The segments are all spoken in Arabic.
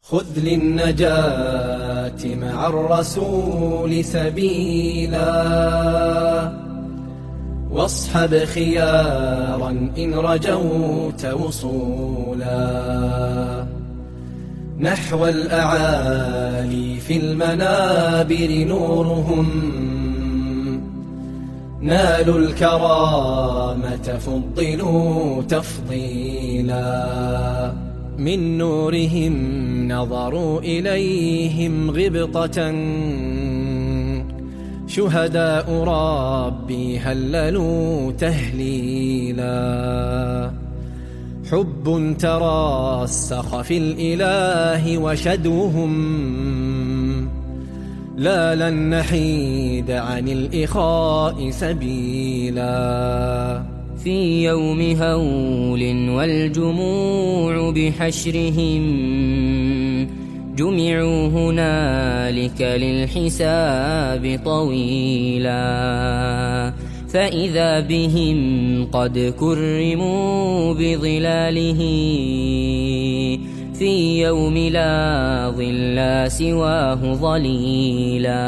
خذ للنجاة مع الرسول سبيلا، واصحب خيارا إن رجوت وصولا، نحو الأعالي في المنابر نورهم، نالوا الكرامة فضلوا تفضيلا، من نورهم نظروا إليهم غبطة، شهداء ربي هللوا تهليلا، حب ترسخ في الإله وشدوهم، لا لن نحيد عن الإخاء سبيلا، في يوم هول والجموع بحشرهم، جمعوا هنالك للحساب طويلا، فإذا بهم قد كرموا بظلاله، في يوم لا ظل سواه ظليلا،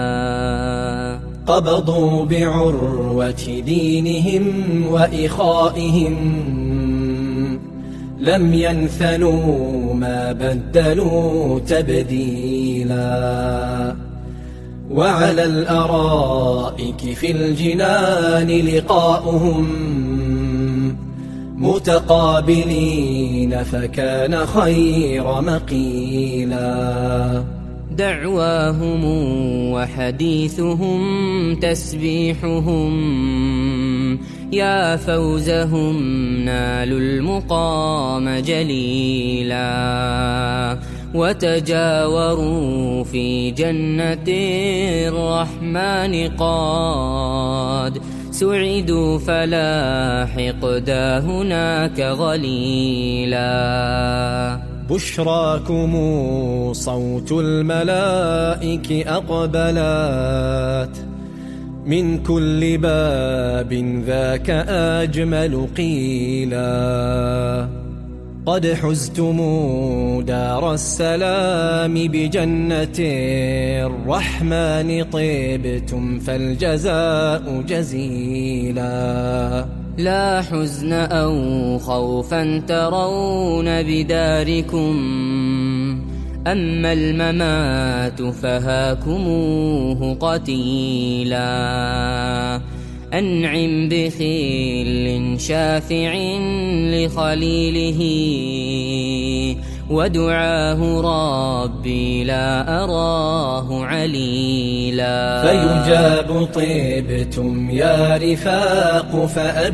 قبضوا بعروة دينهم وإخائهم، لم ينثنوا ما بدلوا تبديلا، وعلى الأرائك في الجنان لقاؤهم، متقابلين فكان خير مقيلا، دعواهم وحديثهم تسبيحهم، يا فوزهم نالوا المقام جليلا، وتجاوروا في جنة الرحمن قد سعدوا، فلا حقدا هناك غليلا، بشراكم صوت الملائك أقبلت، من كل باب ذاك أجمل قيلا، قد حزتم دار السلام بجنة الرحمن، طبتم فالجزاء جزيلا، لا حزن أو خوفا ترون بداركم، أما الممات فهاكموه قتيلا، أنعم بخيل شافع لخليله، ودعاه ربي لا أراه عليلا، فيجاب طبتم يا رفاق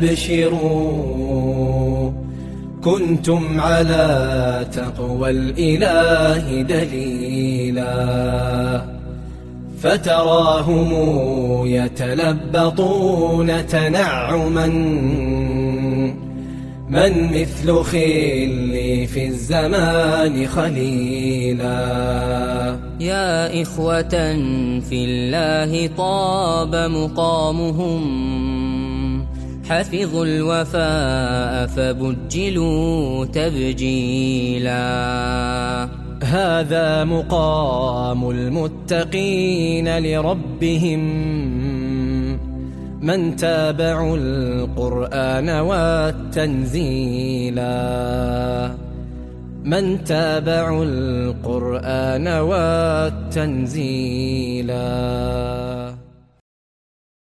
فأبشروا، كنتم على تقوى الإله دليلا، فتراهم يتلبطون تنعما، من مثل خلي في الزمان خليلا، يا إخوة في الله طاب مقامهم، حفظوا الوفاء فبجلوا تبجيلا، هذا مقام المتقين لربهم، من تابعوا القرآن والتنزيلا، من تابعوا القرآن والتنزيلا.